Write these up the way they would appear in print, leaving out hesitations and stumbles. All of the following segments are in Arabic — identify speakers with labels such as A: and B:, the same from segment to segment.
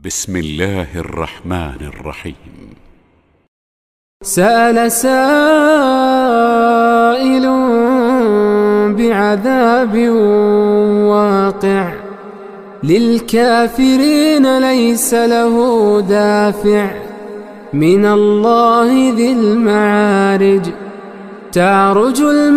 A: بسم الله الرحمن الرحيم.
B: سأل سائل بعذاب واقع للكافرين ليس له دافع من الله ذي المعارج. تعرج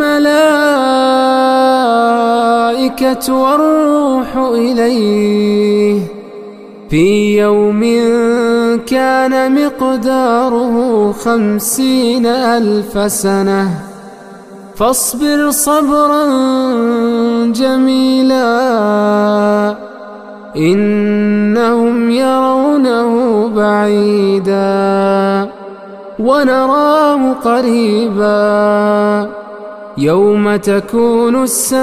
B: الملائكة والروح إليه في يوم كان مقداره 50,000 سنة. فاصبر صبرا جميلا إنهم يرونه بعيدا ونراه قريبا. يوم تكون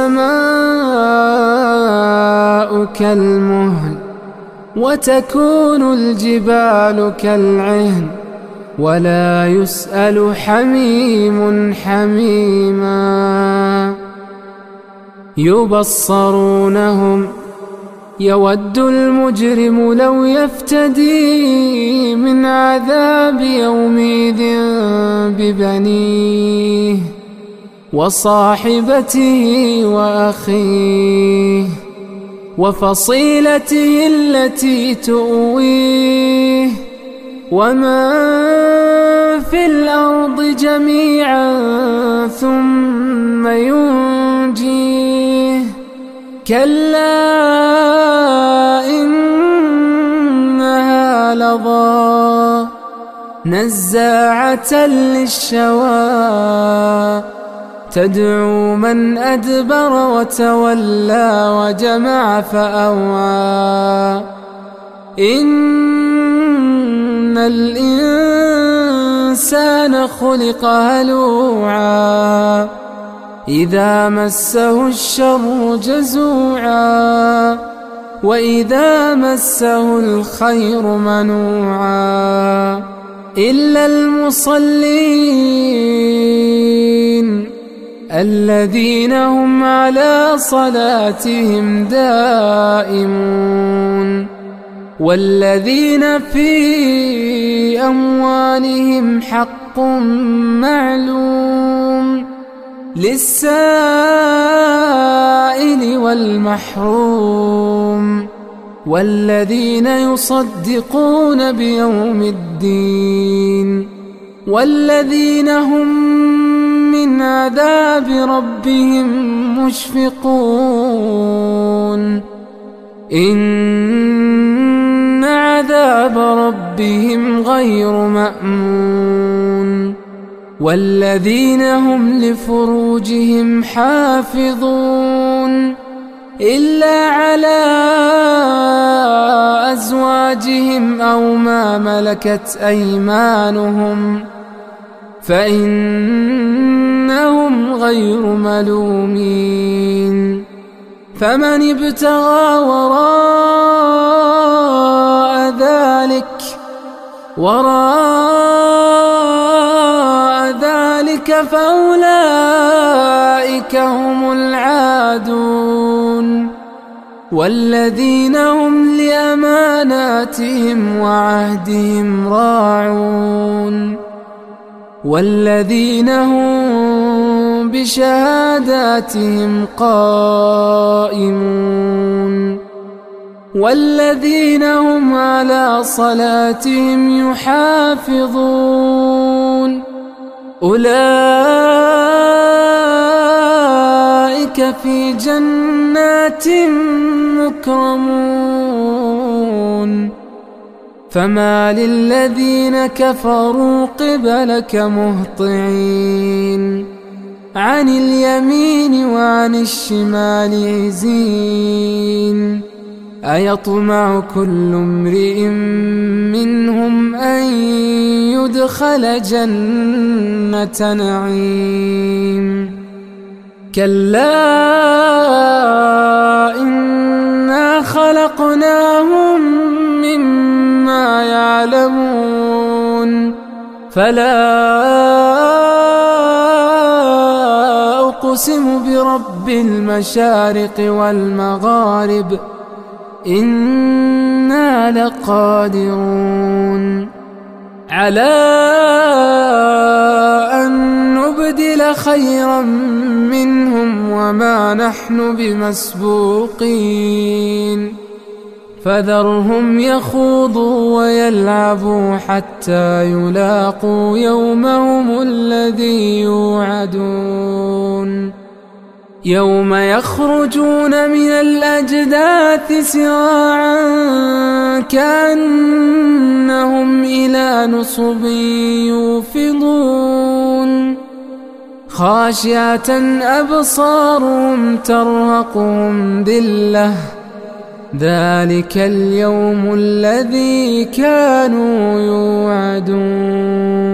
B: السماء كالمهل وتكون الجبال كالعهن ولا يسأل حميم حميما. يبصرونهم يود المجرم لو يفتدي من عذاب يومئذ ببنيه وصاحبته وأخيه وفصيلته التي تؤويه ومن في الأرض جميعا ثم ينجيه. كلا إنها لظى نزاعة للشوى تدعو من أدبر وتولى وجمع فأوعى. إن الإنسان خلق هلوعا إذا مسه الشر جزوعا وإذا مسه الخير منوعا إلا المصلين الذين هم على صلاتهم دائمون والذين في أموالهم حق معلوم للسائل والمحروم والذين يصدقون بيوم الدين والذين هم من عذاب ربهم مشفقون. إن عذاب ربهم غير مأمون. والذين هم لفروجهم حافظون إلا على أزواجهم أو ما ملكت أيمانهم فإنهم غير ملومين. فمن ابتغى وراء ذلك فأولئك هم العادون. والذين هم لأماناتهم وعهدهم راعون والذين هم بشهاداتهم قائمون والذين هم على صلاتهم يحافظون. أولئك في جنات مكرمون. فما للذين كفروا قبلك مهطعين عن اليمين وعن الشمال عزين. أيطمع كل امرئ منهم أن يدخل جنة نعيم. كلا إنا خلقناهم مما يعلمون. فلا أقسم برب المشارق والمغارب إن إنا لقادرون على أن نبدل خيرا منهم وما نحن بمسبوقين فذرهم يخوضوا ويلعبوا حتى يلاقوا يومهم الذي يوعدون يوم يخرجون من الأجداث سراعا كأنهم إلى نصب يوفضون خاشعة أبصارهم ترهقهم ذلة ذلك اليوم الذي كانوا يوعدون